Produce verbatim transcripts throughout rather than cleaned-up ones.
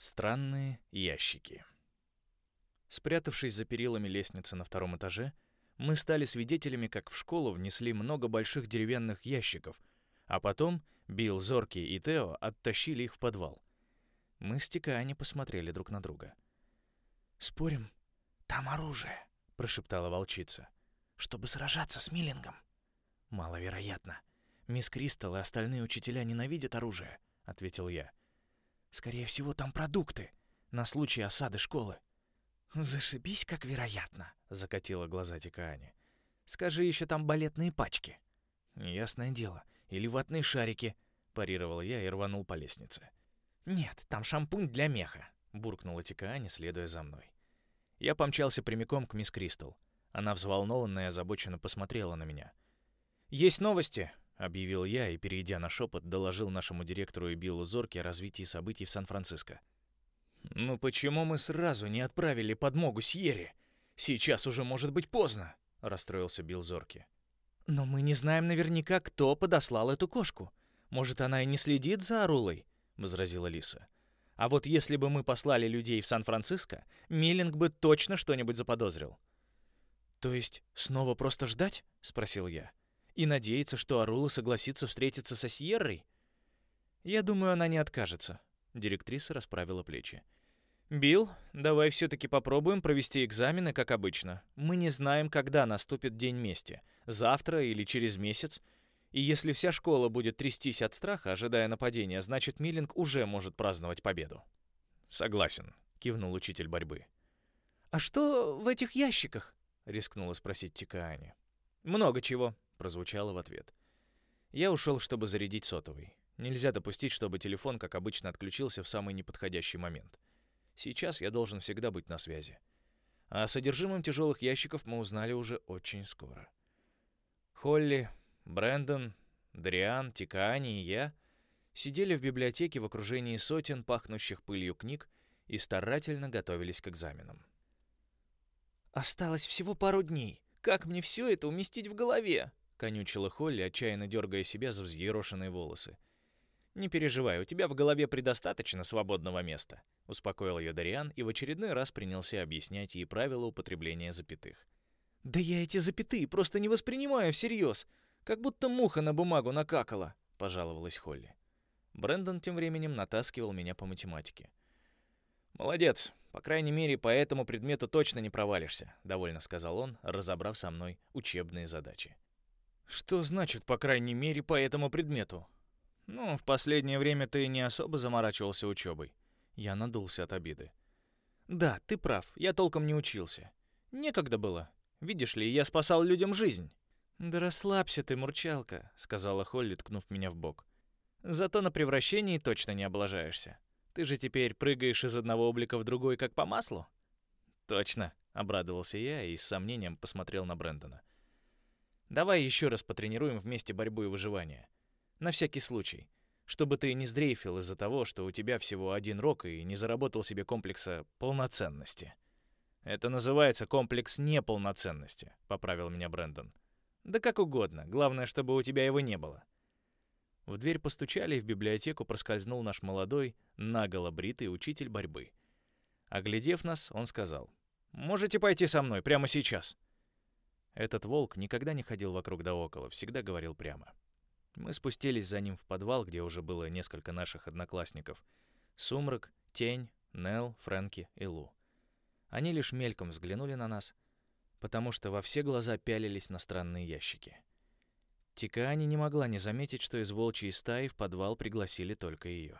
Странные ящики. Спрятавшись за перилами лестницы на втором этаже, мы стали свидетелями, как в школу внесли много больших деревянных ящиков, а потом Билл, Зорки и Тео оттащили их в подвал. Мы с Тикаани посмотрели друг на друга. «Спорим, там оружие», — прошептала волчица, — «чтобы сражаться с Миллингом». «Маловероятно. Мисс Кристал и остальные учителя ненавидят оружие», — ответил я. «Скорее всего, там продукты, на случай осады школы». «Зашибись, как вероятно», — закатила глаза Тикаани. «Скажи, еще там балетные пачки». «Ясное дело. Или ватные шарики», — парировал я и рванул по лестнице. «Нет, там шампунь для меха», — буркнула Тикаани, следуя за мной. Я помчался прямиком к мисс Кристал. Она взволнованно и озабоченно посмотрела на меня. «Есть новости», — объявил я и, перейдя на шепот, доложил нашему директору и Биллу Зорке о развитии событий в Сан-Франциско. «Ну почему мы сразу не отправили подмогу Сьерре? Сейчас уже может быть поздно», — расстроился Билл Зорки. «Но мы не знаем наверняка, кто подослал эту кошку. Может, она и не следит за Арулой», — возразила Лиса. «А вот если бы мы послали людей в Сан-Франциско, Миллинг бы точно что-нибудь заподозрил». «То есть снова просто ждать?» — спросил я. «И надеяться, что Арула согласится встретиться со Сьеррой?» «Я думаю, она не откажется», — директриса расправила плечи. «Билл, давай все-таки попробуем провести экзамены, как обычно. Мы не знаем, когда наступит день мести, завтра или через месяц. И если вся школа будет трястись от страха, ожидая нападения, значит, Миллинг уже может праздновать победу». «Согласен», — кивнул учитель борьбы. «А что в этих ящиках?» — рискнула спросить Тикаани. «Много чего», — прозвучало в ответ. Я ушел, чтобы зарядить сотовый. Нельзя допустить, чтобы телефон, как обычно, отключился в самый неподходящий момент. Сейчас я должен всегда быть на связи. А о содержимом тяжелых ящиков мы узнали уже очень скоро. Холли, Брэндон, Дриан, Тикаани и я сидели в библиотеке в окружении сотен пахнущих пылью книг и старательно готовились к экзаменам. «Осталось всего пару дней. Как мне все это уместить в голове?» — конючила Холли, отчаянно дергая себя за взъерошенные волосы. «Не переживай, у тебя в голове предостаточно свободного места», — успокоил ее Дариан и в очередной раз принялся объяснять ей правила употребления запятых. «Да я эти запятые просто не воспринимаю всерьез, как будто муха на бумагу накакала», — пожаловалась Холли. Брэндон тем временем натаскивал меня по математике. «Молодец, по крайней мере, по этому предмету точно не провалишься», — довольно сказал он, разобрав со мной учебные задачи. «Что значит, по крайней мере, по этому предмету?» «Ну, в последнее время ты не особо заморачивался учебой». Я надулся от обиды. «Да, ты прав, я толком не учился. Некогда было. Видишь ли, я спасал людям жизнь». «Да расслабься ты, мурчалка», — сказала Холли, ткнув меня в бок. «Зато на превращении точно не облажаешься. Ты же теперь прыгаешь из одного облика в другой, как по маслу?» «Точно», — обрадовался я и с сомнением посмотрел на Брэндона. «Давай еще раз потренируем вместе борьбу и выживание. На всякий случай, чтобы ты не сдрейфил из-за того, что у тебя всего один рог и не заработал себе комплекса полноценности». «Это называется комплекс неполноценности», — поправил меня Брэндон. «Да как угодно, главное, чтобы у тебя его не было». В дверь постучали, и в библиотеку проскользнул наш молодой, наголо бритый учитель борьбы. Оглядев нас, он сказал: «Можете пойти со мной прямо сейчас». Этот волк никогда не ходил вокруг да около, всегда говорил прямо. Мы спустились за ним в подвал, где уже было несколько наших одноклассников. Сумрак, Тень, Нелл, Фрэнки и Лу. Они лишь мельком взглянули на нас, потому что во все глаза пялились на странные ящики. Тикаани не могла не заметить, что из волчьей стаи в подвал пригласили только ее.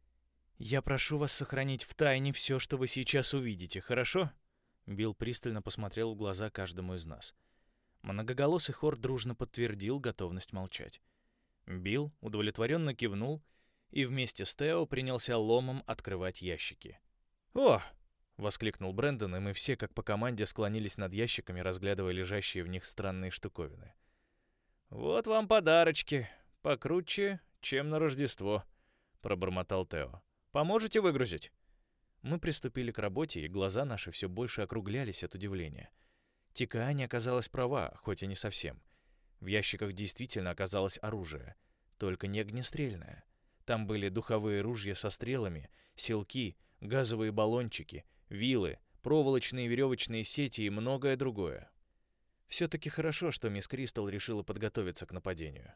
«Я прошу вас сохранить в тайне все, что вы сейчас увидите, хорошо?» Билл пристально посмотрел в глаза каждому из нас. Многоголосый хор дружно подтвердил готовность молчать. Билл удовлетворенно кивнул и вместе с Тео принялся ломом открывать ящики. «О!» — воскликнул Брэндон, и мы все, как по команде, склонились над ящиками, разглядывая лежащие в них странные штуковины. «Вот вам подарочки, покруче, чем на Рождество», — пробормотал Тео. «Поможете выгрузить?» Мы приступили к работе, и глаза наши все больше округлялись от удивления. Тикаани оказалась права, хоть и не совсем. В ящиках действительно оказалось оружие, только не огнестрельное. Там были духовые ружья со стрелами, селки, газовые баллончики, вилы, проволочные и веревочные сети и многое другое. Все-таки хорошо, что мисс Кристал решила подготовиться к нападению.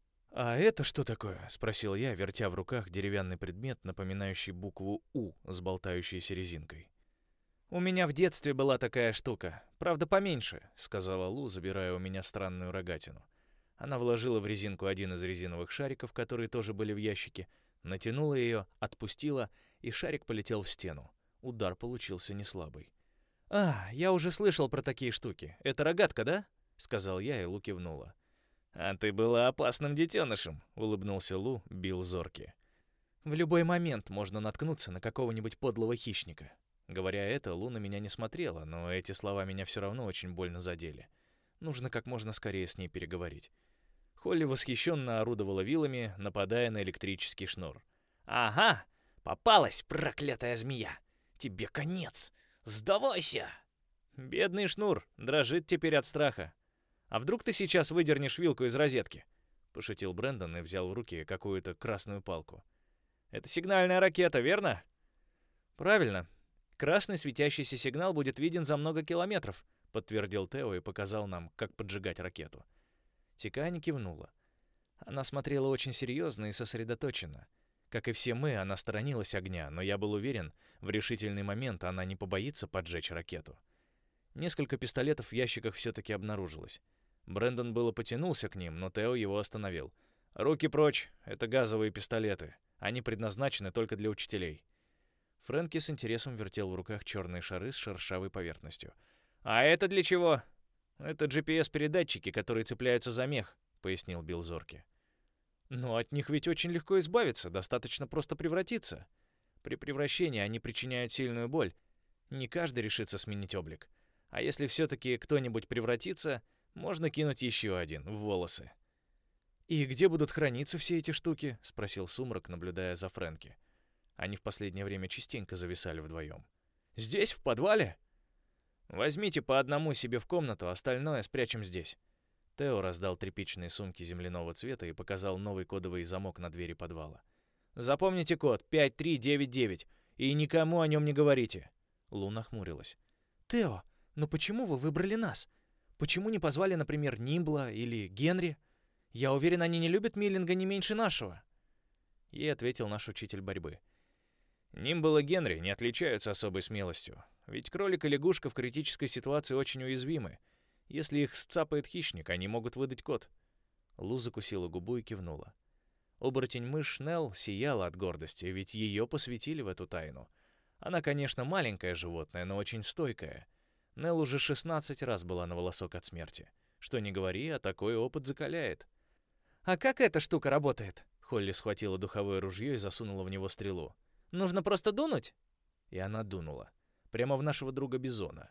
«А это что такое?» — спросил я, вертя в руках деревянный предмет, напоминающий букву «У» с болтающейся резинкой. «У меня в детстве была такая штука, правда поменьше», — сказала Лу, забирая у меня странную рогатину. Она вложила в резинку один из резиновых шариков, которые тоже были в ящике, натянула ее, отпустила, и шарик полетел в стену. Удар получился неслабый. «А, я уже слышал про такие штуки. Это рогатка, да?» — сказал я, и Лу кивнула. «А ты была опасным детенышем», — улыбнулся Лу, Билл Зорки. «В любой момент можно наткнуться на какого-нибудь подлого хищника». Говоря это, Лу на меня не смотрела, но эти слова меня все равно очень больно задели. Нужно как можно скорее с ней переговорить. Холли восхищенно орудовала вилами, нападая на электрический шнур. «Ага, попалась, проклятая змея! Тебе конец! Сдавайся!» «Бедный шнур, дрожит теперь от страха. А вдруг ты сейчас выдернешь вилку из розетки?» — пошутил Брэндон и взял в руки какую-то красную палку. «Это сигнальная ракета, верно?» «Правильно. Красный светящийся сигнал будет виден за много километров», — подтвердил Тео и показал нам, как поджигать ракету. Тикаани кивнула. Она смотрела очень серьезно и сосредоточенно. Как и все мы, она сторонилась огня, но я был уверен, в решительный момент она не побоится поджечь ракету. Несколько пистолетов в ящиках все-таки обнаружилось. Брэндон было потянулся к ним, но Тео его остановил. «Руки прочь, это газовые пистолеты. Они предназначены только для учителей». Фрэнки с интересом вертел в руках черные шары с шершавой поверхностью. «А это для чего?» «Это джи пи эс-передатчики, которые цепляются за мех», — пояснил Билл Зорки. «Но от них ведь очень легко избавиться, достаточно просто превратиться. При превращении они причиняют сильную боль. Не каждый решится сменить облик. А если все-таки кто-нибудь превратится, можно кинуть еще один в волосы». «И где будут храниться все эти штуки?» — спросил Сумрак, наблюдая за Фрэнки. Они в последнее время частенько зависали вдвоем. «Здесь, в подвале?» «Возьмите по одному себе в комнату, остальное спрячем здесь». Тео раздал тряпичные сумки земляного цвета и показал новый кодовый замок на двери подвала. «Запомните код пять три девять девять и никому о нем не говорите». Лу нахмурилась. «Тео, но почему вы выбрали нас? Почему не позвали, например, Нимбла или Генри? Я уверен, они не любят Миллинга не меньше нашего». Ей ответил наш учитель борьбы. «Нимбл и Генри не отличаются особой смелостью. Ведь кролик и лягушка в критической ситуации очень уязвимы. Если их сцапает хищник, они могут выдать код». Лу закусила губу и кивнула. Оборотень-мышь Нелл сияла от гордости, ведь ее посвятили в эту тайну. Она, конечно, маленькое животное, но очень стойкое. Нелл уже шестнадцать раз была на волосок от смерти. Что ни говори, а такой опыт закаляет. «А как эта штука работает?» Холли схватила духовое ружье и засунула в него стрелу. «Нужно просто дунуть?» И она дунула. Прямо в нашего друга Бизона.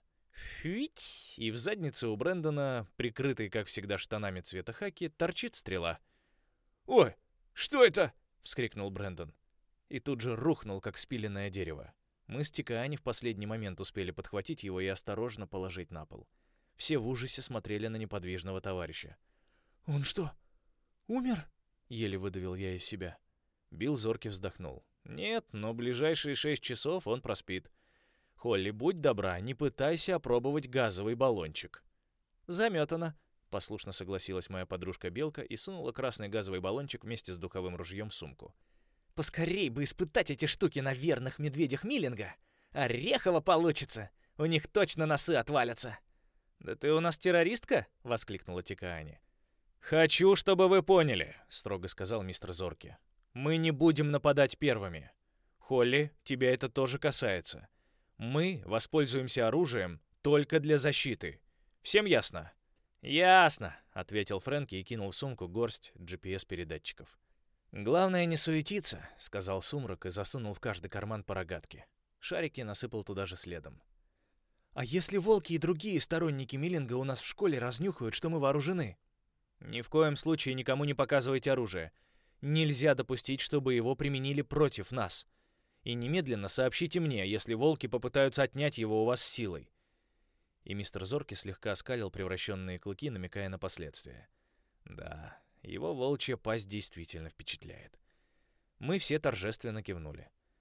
Фить! И в заднице у Брэндона, прикрытой, как всегда, штанами цвета хаки, торчит стрела. «Ой, что это?» — вскрикнул Брэндон. И тут же рухнул, как спиленное дерево. Мы с Тикаани в последний момент успели подхватить его и осторожно положить на пол. Все в ужасе смотрели на неподвижного товарища. «Он что, умер?» — еле выдавил я из себя. Билл Зорки вздохнул. «Нет, но ближайшие шесть часов он проспит. Холли, будь добра, не пытайся опробовать газовый баллончик». «Заметано», — послушно согласилась моя подружка-белка и сунула красный газовый баллончик вместе с духовым ружьем в сумку. «Поскорей бы испытать эти штуки на верных медведях Миллинга! Орехово получится! У них точно носы отвалятся!» «Да ты у нас террористка?» — воскликнула Тикаани. «Хочу, чтобы вы поняли», — строго сказал мистер Зорки. «Мы не будем нападать первыми. Холли, тебя это тоже касается. Мы воспользуемся оружием только для защиты. Всем ясно?» «Ясно», — ответил Фрэнки и кинул в сумку горсть джи пи эс-передатчиков. «Главное не суетиться», — сказал Сумрак и засунул в каждый карман по рогатке. Шарики насыпал туда же следом. «А если волки и другие сторонники Миллинга у нас в школе разнюхают, что мы вооружены?» «Ни в коем случае никому не показывайте оружие. Нельзя допустить, чтобы его применили против нас. И немедленно сообщите мне, если волки попытаются отнять его у вас силой». И мистер Зорки слегка оскалил превращенные клыки, намекая на последствия. Да, его волчья пасть действительно впечатляет. Мы все торжественно кивнули.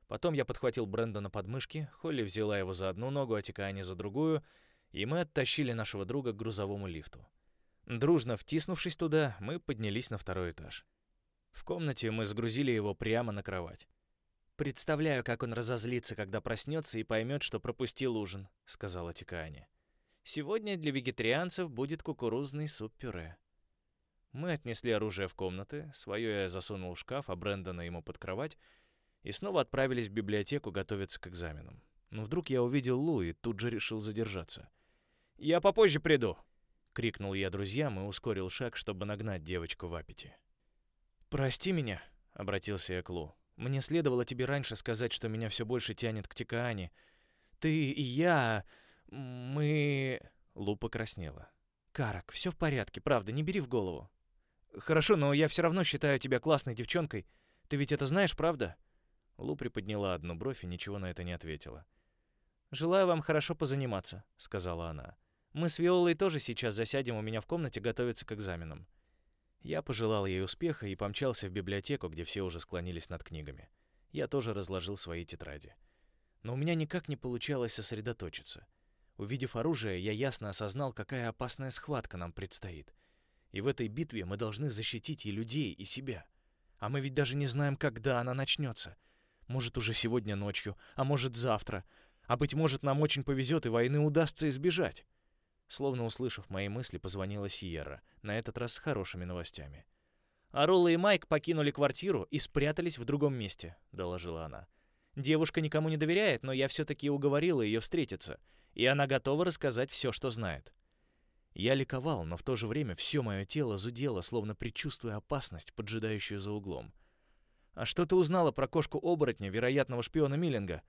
Потом я подхватил Брэндона под мышки, Холли взяла его за одну ногу, а Тикаани за другую, и мы оттащили нашего друга к грузовому лифту. Дружно втиснувшись туда, мы поднялись на второй этаж. В комнате мы сгрузили его прямо на кровать. «Представляю, как он разозлится, когда проснется и поймет, что пропустил ужин», — сказала Тикаани. «Сегодня для вегетарианцев будет кукурузный суп-пюре». Мы отнесли оружие в комнаты, свое я засунул в шкаф, а Брэндона ему под кровать, и снова отправились в библиотеку готовиться к экзаменам. Но вдруг я увидел Лу и тут же решил задержаться. «Я попозже приду!» — крикнул я друзьям и ускорил шаг, чтобы нагнать девочку в аппете. «Прости меня», — обратился я к Лу. «Мне следовало тебе раньше сказать, что меня все больше тянет к Тикаани. Ты и я... мы...» Лу покраснела. «Карак, все в порядке, правда, не бери в голову». «Хорошо, но я все равно считаю тебя классной девчонкой. Ты ведь это знаешь, правда?» Лу приподняла одну бровь и ничего на это не ответила. «Желаю вам хорошо позаниматься», — сказала она. «Мы с Виолой тоже сейчас засядем у меня в комнате готовиться к экзаменам». Я пожелал ей успеха и помчался в библиотеку, где все уже склонились над книгами. Я тоже разложил свои тетради. Но у меня никак не получалось сосредоточиться. Увидев оружие, я ясно осознал, какая опасная схватка нам предстоит. И в этой битве мы должны защитить и людей, и себя. А мы ведь даже не знаем, когда она начнется. Может, уже сегодня ночью, а может, завтра. А быть может, нам очень повезет, и войны удастся избежать. Словно услышав мои мысли, позвонила Сиерра, на этот раз с хорошими новостями. «Арула и Майк покинули квартиру и спрятались в другом месте», — доложила она. «Девушка никому не доверяет, но я все-таки уговорила ее встретиться, и она готова рассказать все, что знает». Я ликовал, но в то же время все мое тело зудело, словно предчувствуя опасность, поджидающую за углом. «А что ты узнала про кошку-оборотня, вероятного шпиона Миллинга?»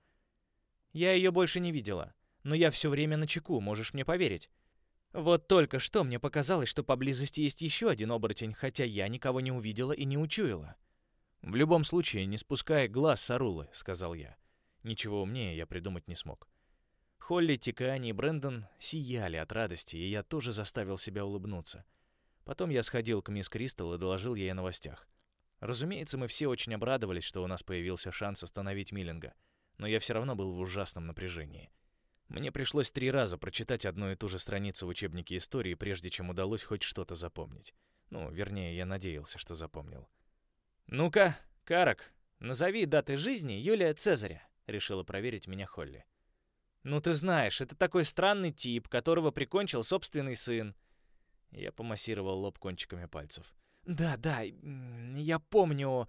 «Я ее больше не видела, но я все время начеку, можешь мне поверить. Вот только что мне показалось, что поблизости есть еще один оборотень, хотя я никого не увидела и не учуяла». «В любом случае, не спускай глаз с Арулы», — сказал я. Ничего умнее я придумать не смог. Холли, Тикаани и Брэндон сияли от радости, и я тоже заставил себя улыбнуться. Потом я сходил к мисс Кристал и доложил ей о новостях. Разумеется, мы все очень обрадовались, что у нас появился шанс остановить Миллинга, но я все равно был в ужасном напряжении. Мне пришлось три раза прочитать одну и ту же страницу в учебнике истории, прежде чем удалось хоть что-то запомнить. Ну, вернее, я надеялся, что запомнил. «Ну-ка, Карак, назови даты жизни Юлия Цезаря», — решила проверить меня Холли. «Ну ты знаешь, это такой странный тип, которого прикончил собственный сын». Я помассировал лоб кончиками пальцев. «Да, да, я помню.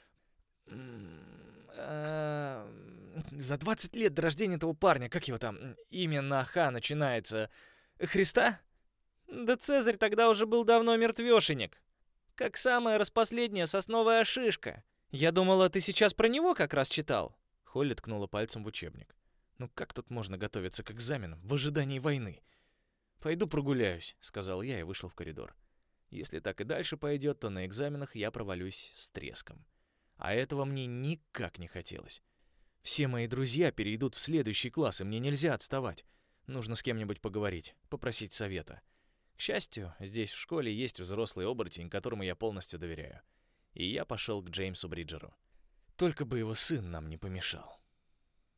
За двадцать лет до рождения этого парня, как его там, имя на Х начинается, Христа? Да Цезарь тогда уже был давно мертвешенек. Как самая распоследняя сосновая шишка. Я думала, ты сейчас про него как раз читал». Холли ткнула пальцем в учебник. «Ну как тут можно готовиться к экзаменам в ожидании войны?» «Пойду прогуляюсь», — сказал я и вышел в коридор. Если так и дальше пойдет, то на экзаменах я провалюсь с треском. А этого мне никак не хотелось. Все мои друзья перейдут в следующий класс, и мне нельзя отставать. Нужно с кем-нибудь поговорить, попросить совета. К счастью, здесь в школе есть взрослый оборотень, которому я полностью доверяю. И я пошел к Джеймсу Бриджеру. Только бы его сын нам не помешал.